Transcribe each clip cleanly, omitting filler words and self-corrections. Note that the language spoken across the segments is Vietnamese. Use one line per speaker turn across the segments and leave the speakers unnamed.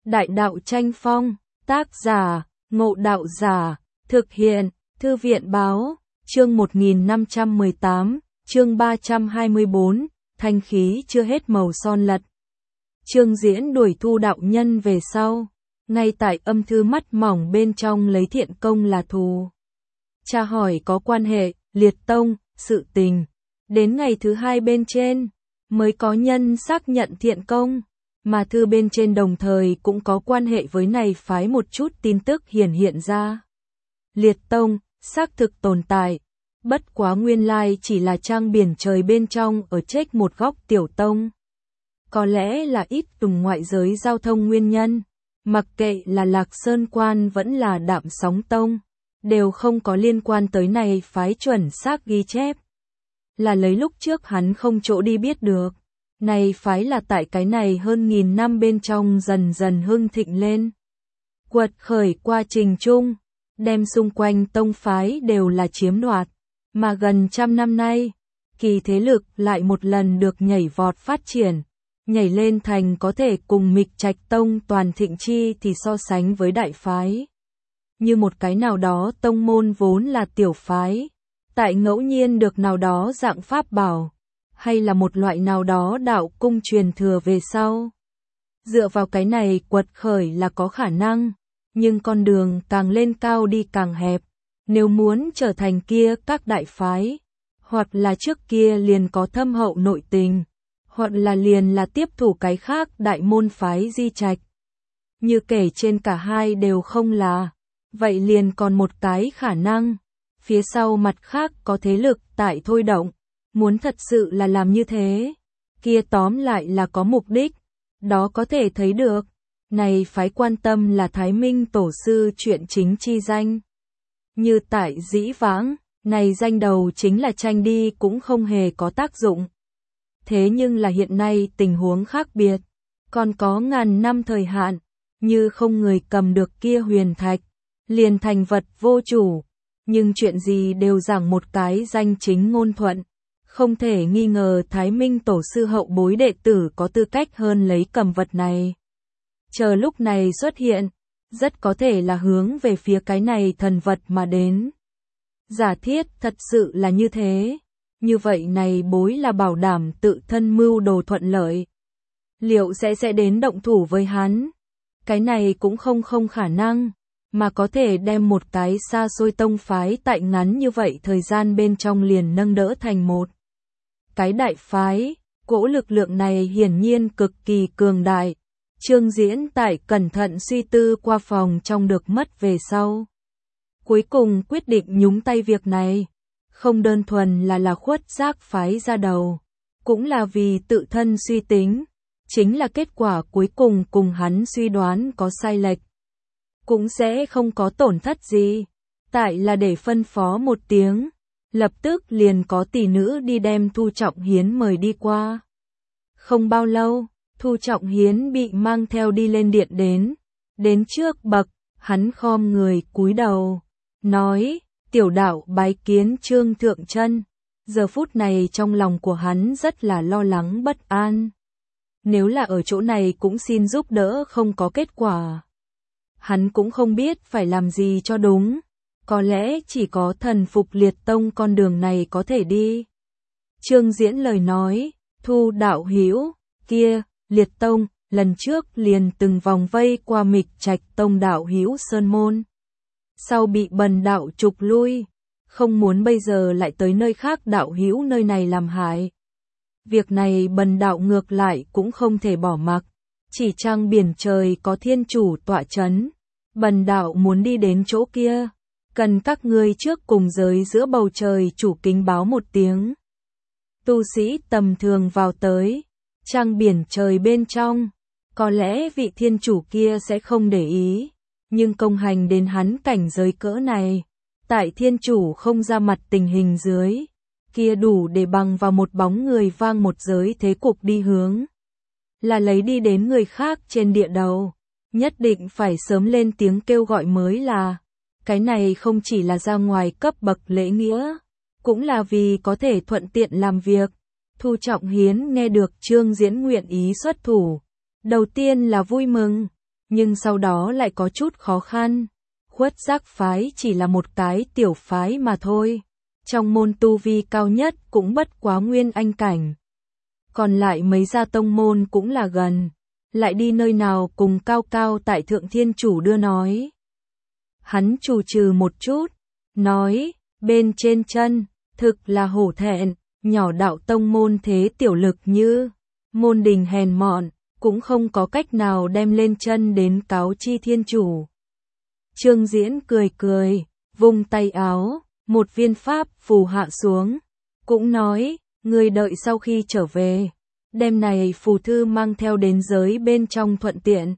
Đại đạo tranh phong, tác giả, Ngộ Đạo Giả, thực hiện, Thư viện báo, chương 1518, chương 324, thanh khí chưa hết màu son lật. Trương Diễn đuổi Thu đạo nhân về sau, ngay tại âm thư mắt mỏng bên trong lấy thiện công là thù. Tra hỏi có quan hệ, liệt tông, sự tình. Đến ngày thứ hai bên trên, mới có nhân xác nhận thiện công, mà thư bên trên đồng thời cũng có quan hệ với này phái một chút tin tức hiện ra. Liệt tông, xác thực tồn tại, bất quá nguyên lai chỉ là trang biển trời bên trong ở trách một góc tiểu tông. Có lẽ là ít tùng ngoại giới giao thông nguyên nhân, mặc kệ là Lạc Sơn Quan vẫn là Đạm Sóng Tông, đều không có liên quan tới này phái chuẩn xác ghi chép. Là lấy lúc trước hắn không chỗ đi biết được, này phái là tại cái này hơn 1000 năm bên trong dần dần hưng thịnh lên. Quật khởi qua trình chung, đem xung quanh tông phái đều là chiếm đoạt, mà gần 100 năm nay, kỳ thế lực lại một lần được nhảy vọt phát triển, nhảy lên thành có thể cùng Mịch Trạch Tông toàn thịnh chi thì so sánh với đại phái. Như một cái nào đó tông môn vốn là tiểu phái, tại ngẫu nhiên được nào đó dạng pháp bảo, hay là một loại nào đó đạo cung truyền thừa về sau. Dựa vào cái này quật khởi là có khả năng, nhưng con đường càng lên cao đi càng hẹp. Nếu muốn trở thành kia các đại phái, hoặc là trước kia liền có thâm hậu nội tình, hoặc là liền là tiếp thủ cái khác đại môn phái di trạch. Như kể trên cả hai đều không là, vậy liền còn một cái khả năng, phía sau mặt khác có thế lực tại thôi động, muốn thật sự là làm như thế, kia tóm lại là có mục đích, đó có thể thấy được, này phái quan tâm là Thái Minh tổ sư chuyện chính chi danh. Như tại dĩ vãng, này danh đầu chính là tranh đi cũng không hề có tác dụng. Thế nhưng là hiện nay tình huống khác biệt, còn có ngàn năm thời hạn, như không người cầm được kia huyền thạch, liền thành vật vô chủ, nhưng chuyện gì đều giảng một cái danh chính ngôn thuận, không thể nghi ngờ Thái Minh tổ sư hậu bối đệ tử có tư cách hơn lấy cầm vật này. Chờ lúc này xuất hiện, rất có thể là hướng về phía cái này thần vật mà đến. Giả thiết thật sự là như thế, như vậy này bối là bảo đảm tự thân mưu đồ thuận lợi. Liệu sẽ đến động thủ với hắn? Cái này cũng không khả năng, mà có thể đem một cái xa xôi tông phái tại ngắn như vậy thời gian bên trong liền nâng đỡ thành một cái đại phái, cỗ lực lượng này hiển nhiên cực kỳ cường đại. Trương Diễn tại cẩn thận suy tư qua phòng trong được mất về sau. Cuối cùng quyết định nhúng tay việc này, không đơn thuần là khuất giác phái ra đầu, cũng là vì tự thân suy tính, chính là kết quả cuối cùng cùng hắn suy đoán có sai lệch. Cũng sẽ không có tổn thất gì, tại là để phân phó một tiếng, lập tức liền có tỷ nữ đi đem Thu Trọng Hiến mời đi qua. Không bao lâu, Thu Trọng Hiến bị mang theo đi lên điện đến trước bậc, hắn khom người cúi đầu, nói, tiểu đạo bái kiến Trương Thượng Chân. Giờ phút này trong lòng của hắn rất là lo lắng bất an. Nếu là ở chỗ này cũng xin giúp đỡ không có kết quả. Hắn cũng không biết phải làm gì cho đúng, có lẽ chỉ có thần phục liệt tông con đường này có thể đi. Trương Diễn lời nói, Thu đạo hữu kia, liệt tông, lần trước liền từng vòng vây qua Mịch Trạch Tông đạo hữu Sơn Môn. Sau bị bần đạo trục lui, không muốn bây giờ lại tới nơi khác đạo hữu nơi này làm hại. Việc này bần đạo ngược lại cũng không thể bỏ mặc, chỉ trang biển trời có thiên chủ tọa chấn. Bần đạo muốn đi đến chỗ kia, cần các ngươi trước cùng giới giữa bầu trời chủ kính báo một tiếng. Tu sĩ tầm thường vào tới, trang biển trời bên trong, có lẽ vị thiên chủ kia sẽ không để ý, nhưng công hành đến hắn cảnh giới cỡ này, tại thiên chủ không ra mặt tình hình dưới, kia đủ để bằng vào một bóng người vang một giới thế cục đi hướng. Là lấy đi đến người khác trên địa đầu, nhất định phải sớm lên tiếng kêu gọi mới là, cái này không chỉ là ra ngoài cấp bậc lễ nghĩa, cũng là vì có thể thuận tiện làm việc. Thu Trọng Hiến nghe được Trương Diễn nguyện ý xuất thủ, đầu tiên là vui mừng, nhưng sau đó lại có chút khó khăn. Khuất Giác phái chỉ là một cái tiểu phái mà thôi. Trong môn tu vi cao nhất cũng bất quá nguyên anh cảnh. Còn lại mấy gia tông môn cũng là gần. Lại đi nơi nào cùng cao cao tại thượng thiên chủ đưa nói. Hắn trù trừ một chút, nói, bên trên chân, thực là hổ thẹn, nhỏ đạo tông môn thế tiểu lực như, môn đình hèn mọn, cũng không có cách nào đem lên chân đến cáo chi thiên chủ. Trương Diễn cười cười, vung tay áo, một viên pháp phù hạ xuống, cũng nói, người đợi sau khi trở về, đem này phù thư mang theo đến giới bên trong thuận tiện.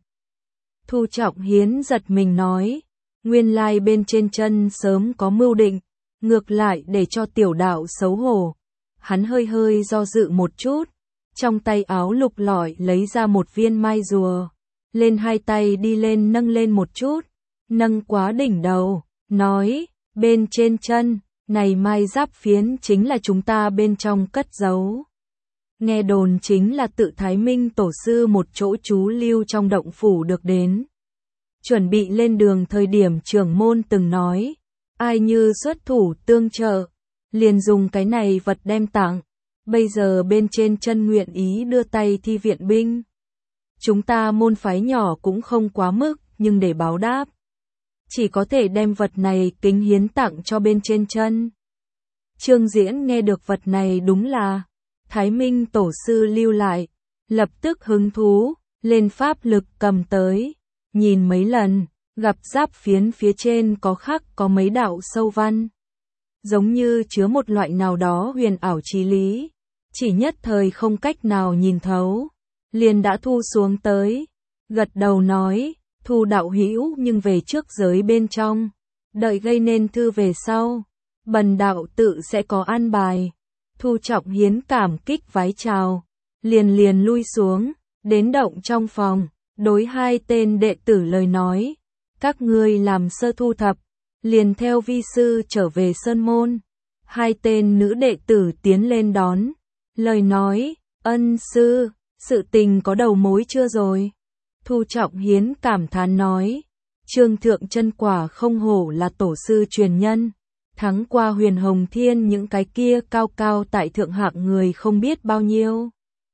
Thu Trọng Hiến giật mình nói, nguyên lai bên trên chân sớm có mưu định, ngược lại để cho tiểu đạo xấu hổ. Hắn hơi hơi do dự một chút, trong tay áo lục lọi lấy ra một viên mai rùa, lên hai tay đi lên nâng lên một chút, nâng quá đỉnh đầu, nói, bên trên chân, này mai giáp phiến chính là chúng ta bên trong cất giấu. Nghe đồn chính là tự Thái Minh tổ sư một chỗ trú lưu trong động phủ được đến. Chuẩn bị lên đường thời điểm trưởng môn từng nói, ai như xuất thủ tương trợ, liền dùng cái này vật đem tặng. Bây giờ bên trên chân nguyện ý đưa tay thi viện binh. Chúng ta môn phái nhỏ cũng không quá mức, nhưng để báo đáp, chỉ có thể đem vật này kính hiến tặng cho bên trên chân. Trương Diễn nghe được vật này đúng là Thái Minh tổ sư lưu lại, lập tức hứng thú, lên pháp lực cầm tới, nhìn mấy lần, gặp giáp phiến phía trên có khắc có mấy đạo sâu văn, giống như chứa một loại nào đó huyền ảo chí lý, chỉ nhất thời không cách nào nhìn thấu, liền đã thu xuống tới, gật đầu nói, Thu đạo hữu nhưng về trước giới bên trong, đợi gây nên thư về sau, bần đạo tự sẽ có an bài. Thu Trọng Hiến cảm kích vái chào, liền lui xuống, đến động trong phòng, đối hai tên đệ tử lời nói, các ngươi làm sơ thu thập, liền theo vi sư trở về sơn môn. Hai tên nữ đệ tử tiến lên đón, lời nói, ân sư, sự tình có đầu mối chưa rồi? Thu Trọng Hiến cảm thán nói, Trương Thượng Chân quả không hổ là tổ sư truyền nhân, thắng qua Huyền Hồng Thiên những cái kia cao cao tại thượng hạng người không biết bao nhiêu.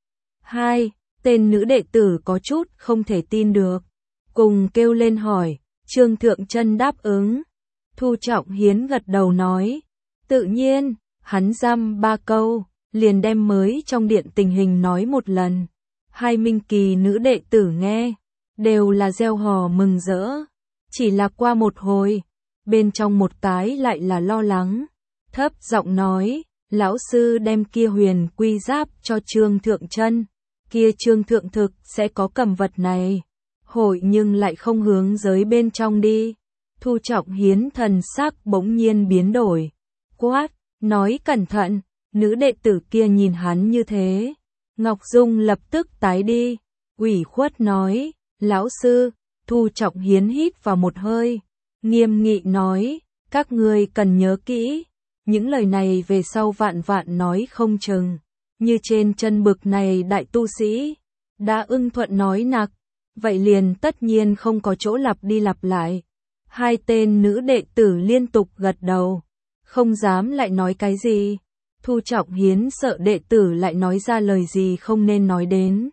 Hai tên nữ đệ tử có chút không thể tin được, cùng kêu lên hỏi, Trương Thượng Chân đáp ứng. Thu Trọng Hiến gật đầu nói, tự nhiên, hắn dăm ba câu, liền đem mới trong điện tình hình nói một lần. Hai Minh Kỳ nữ đệ tử nghe, đều là reo hò mừng rỡ. Chỉ là qua một hồi, bên trong một cái lại là lo lắng, thấp giọng nói, lão sư đem kia huyền quy giáp cho Trương Thượng Chân, kia Trương Thượng thực sẽ có cầm vật này, hội nhưng lại không hướng giới bên trong đi. Thu Trọng Hiến thần sắc bỗng nhiên biến đổi, quát, nói cẩn thận. Nữ đệ tử kia nhìn hắn như thế, Ngọc Dung lập tức tái đi, ủy khuất nói, lão sư. Thu Trọng Hiến hít vào một hơi, nghiêm nghị nói, các ngươi cần nhớ kỹ, những lời này về sau vạn vạn nói không chừng, như trên chân bực này đại tu sĩ, đã ưng thuận nói nặc, vậy liền tất nhiên không có chỗ lặp đi lặp lại. Hai tên nữ đệ tử liên tục gật đầu, không dám lại nói cái gì. Thu Trọng Hiến sợ đệ tử lại nói ra lời gì không nên nói đến,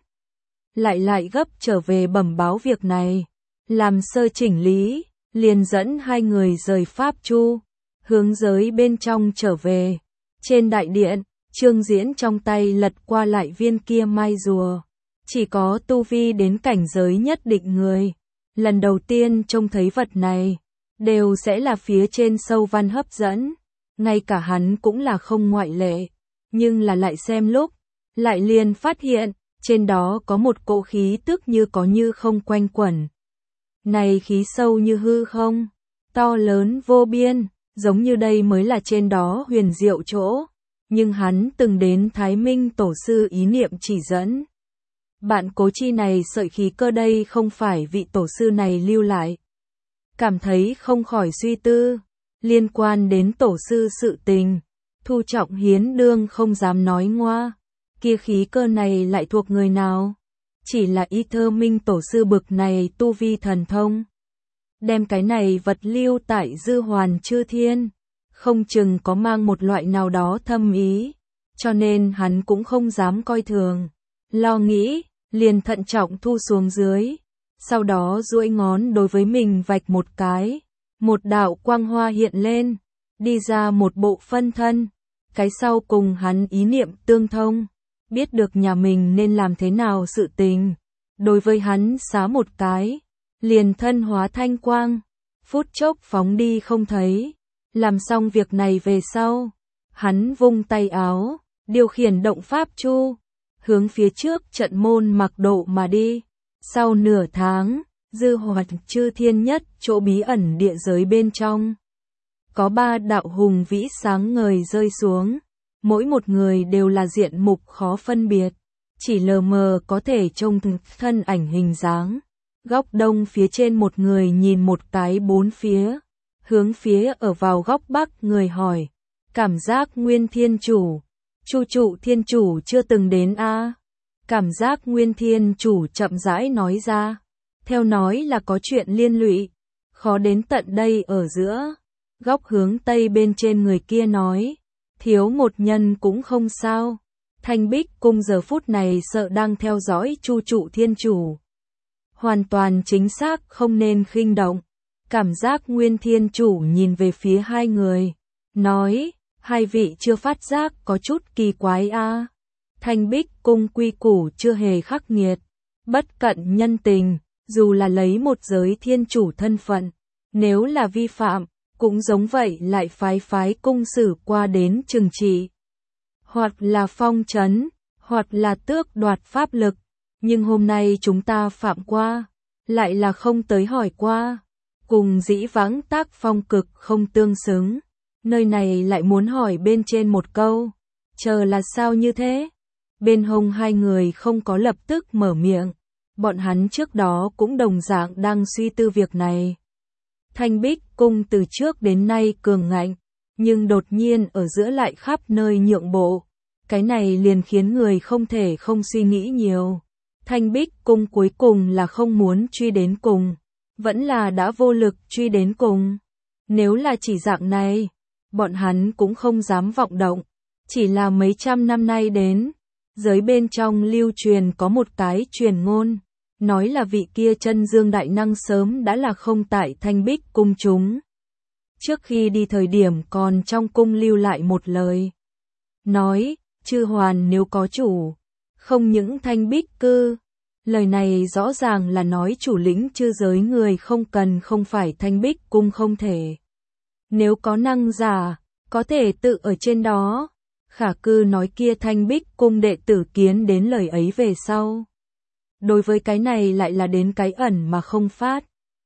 lại gấp trở về bẩm báo việc này, làm sơ chỉnh lý, liền dẫn hai người rời pháp chu, hướng giới bên trong trở về. Trên đại điện, Trương Diễn trong tay lật qua lại viên kia mai rùa, chỉ có tu vi đến cảnh giới nhất định người, lần đầu tiên trông thấy vật này, đều sẽ là phía trên sâu văn hấp dẫn. Ngay cả hắn cũng là không ngoại lệ, nhưng là lại xem lúc, lại liền phát hiện, trên đó có một cỗ khí tức như có như không quanh quẩn. Này khí sâu như hư không, to lớn vô biên, giống như đây mới là trên đó huyền diệu chỗ, nhưng hắn từng đến Thái Minh tổ sư ý niệm chỉ dẫn. Bạn cố chi này sợi khí cơ đây không phải vị tổ sư này lưu lại. Cảm thấy không khỏi suy tư. Liên quan đến tổ sư sự tình, Thu Trọng Hiến đương không dám nói ngoa, kia khí cơ này lại thuộc người nào? chỉ là Y Thơ Minh tổ sư bực này tu vi thần thông. Đem cái này vật lưu tại Dư Hoàn Chư Thiên, không chừng có mang một loại nào đó thâm ý, cho nên hắn cũng không dám coi thường. Lo nghĩ, liền thận trọng thu xuống dưới, sau đó duỗi ngón đối với mình vạch một cái, một đạo quang hoa hiện lên, đi ra một bộ phân thân, cái sau cùng hắn ý niệm tương thông, biết được nhà mình nên làm thế nào sự tình, đối với hắn xá một cái, liền thân hóa thanh quang, phút chốc phóng đi không thấy. Làm xong việc này về sau, hắn vung tay áo, điều khiển động pháp chu, hướng phía trước trận môn mặc độ mà đi. Sau nửa tháng, Dư Hoàn Chư Thiên nhất chỗ bí ẩn địa giới bên trong, có 3 đạo hùng vĩ sáng ngời rơi xuống, mỗi một người đều là diện mục khó phân biệt, chỉ lờ mờ có thể trông thân ảnh hình dáng. Góc đông phía trên một người nhìn một cái bốn phía, hướng phía ở vào góc bắc người hỏi, cảm giác Nguyên Thiên Chủ, Chu Trụ Thiên Chủ chưa từng đến a? Cảm giác Nguyên Thiên Chủ chậm rãi nói ra, theo nói là có chuyện liên lụy, khó đến tận đây ở giữa. Góc hướng tây bên trên người kia nói, thiếu một nhân cũng không sao. Thanh Bích Cung giờ phút này sợ đang theo dõi Chu Trụ Thiên Chủ. Hoàn toàn chính xác không nên khinh động. Cảm giác Nguyên Thiên Chủ nhìn về phía hai người, nói, hai vị chưa phát giác có chút kỳ quái a. Thanh Bích Cung quy củ chưa hề khắc nghiệt, bất cận nhân tình, dù là lấy một giới thiên chủ thân phận, nếu là vi phạm, cũng giống vậy lại phái cung xử qua đến trừng trị. Hoặc là phong trấn, hoặc là tước đoạt pháp lực, nhưng hôm nay chúng ta phạm qua, lại là không tới hỏi qua. Cùng dĩ vãng tác phong cực không tương xứng, nơi này lại muốn hỏi bên trên một câu, chờ là sao như thế? Bên hông hai người không có lập tức mở miệng, bọn hắn trước đó cũng đồng dạng đang suy tư việc này. Thanh Bích Cung từ trước đến nay cường ngạnh, nhưng đột nhiên ở giữa lại khắp nơi nhượng bộ, cái này liền khiến người không thể không suy nghĩ nhiều. Thanh Bích Cung cuối cùng là không muốn truy đến cùng, vẫn là đã vô lực truy đến cùng. Nếu là chỉ dạng này, bọn hắn cũng không dám vọng động, chỉ là mấy trăm năm nay đến, giới bên trong lưu truyền có một cái truyền ngôn, nói là vị kia chân dương đại năng sớm đã là không tại Thanh Bích Cung chúng. Trước khi đi thời điểm còn trong cung lưu lại một lời, nói, chư hoàn nếu có chủ, không những Thanh Bích cư. Lời này rõ ràng là nói chủ lĩnh chư giới người không phải Thanh Bích Cung không thể. Nếu có năng giả, có thể tự ở trên đó. Khả cư nói kia Thanh Bích Cung đệ tử kiến đến lời ấy về sau. Đối với cái này lại là đến cái ẩn mà không phát.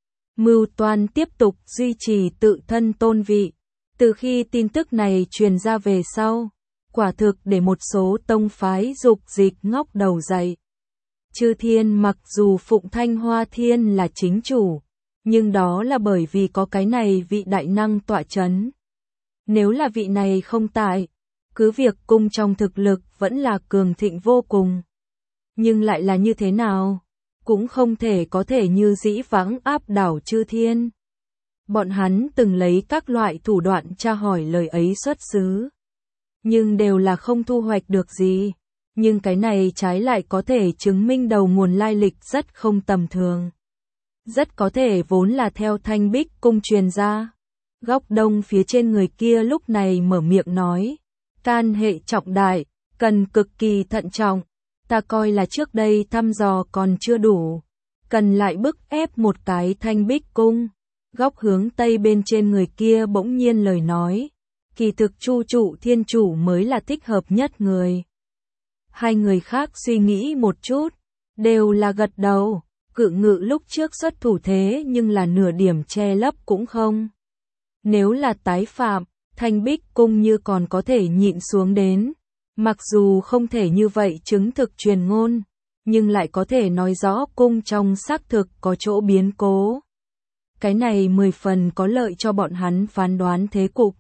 Mưu toan tiếp tục duy trì tự thân tôn vị. Từ khi tin tức này truyền ra về sau, quả thực để một số tông phái dục dịch ngóc đầu dậy. Chư thiên mặc dù phụng Thanh Hoa Thiên là chính chủ, nhưng đó là bởi vì có cái này vị đại năng tọa chấn. Nếu là vị này không tại, cứ việc cung trong thực lực vẫn là cường thịnh vô cùng. Nhưng lại là như thế nào? Cũng không thể có thể như dĩ vãng áp đảo chư thiên. Bọn hắn từng lấy các loại thủ đoạn tra hỏi lời ấy xuất xứ, nhưng đều là không thu hoạch được gì. Nhưng cái này trái lại có thể chứng minh đầu nguồn lai lịch rất không tầm thường. Rất có thể vốn là theo Thanh Bích Cung truyền ra. Góc đông phía trên người kia lúc này mở miệng nói, can hệ trọng đại, cần cực kỳ thận trọng. Ta coi là trước đây thăm dò còn chưa đủ, cần lại bức ép một cái Thanh Bích Cung. Góc hướng tây bên trên người kia bỗng nhiên lời nói, kỳ thực Chu Trụ Thiên Chủ mới là thích hợp nhất người. Hai người khác suy nghĩ một chút, đều là gật đầu. Cự Ngự lúc trước xuất thủ thế nhưng là nửa điểm che lấp cũng không. Nếu là tái phạm, Thanh Bích Cung như còn có thể nhịn xuống đến. Mặc dù không thể như vậy chứng thực truyền ngôn, nhưng lại có thể nói rõ cung trong xác thực có chỗ biến cố. Cái này 10 phần có lợi cho bọn hắn phán đoán thế cục.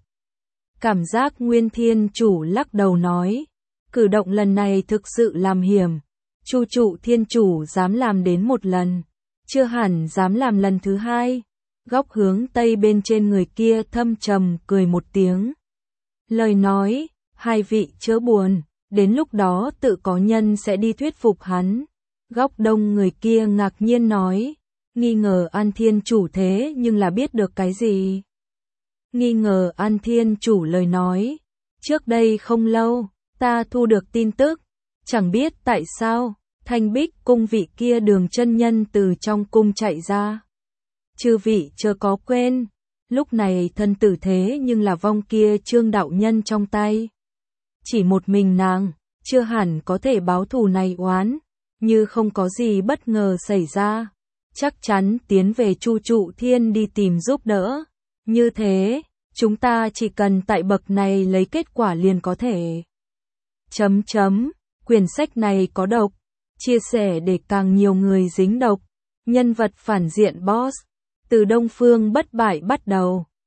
Cảm giác Nguyên Thiên Chủ lắc đầu nói, cử động lần này thực sự làm hiểm, Chu Trụ Thiên Chủ dám làm đến một lần, chưa hẳn dám làm lần thứ hai. Góc hướng tây bên trên người kia thâm trầm cười một tiếng. Lời nói, hai vị chớ buồn, đến lúc đó tự có nhân sẽ đi thuyết phục hắn. Góc đông người kia ngạc nhiên nói, nghi ngờ An Thiên Chủ thế nhưng là biết được cái gì? Nghi ngờ An Thiên Chủ lời nói, trước đây không lâu, ta thu được tin tức, chẳng biết tại sao, Thanh Bích cung vị kia Đường chân nhân từ trong cung chạy ra. Chư vị chớ có quên, lúc này thân tử thế nhưng là vong kia Trương đạo nhân trong tay. Chỉ một mình nàng, chưa hẳn có thể báo thù này oán, như không có gì bất ngờ xảy ra, chắc chắn tiến về Chu Trụ Thiên đi tìm giúp đỡ. Như thế, chúng ta chỉ cần tại bậc này lấy kết quả liền có thể. Quyển sách này có độc, chia sẻ để càng nhiều người dính độc. Nhân vật phản diện boss, từ Đông Phương bất bại bắt đầu.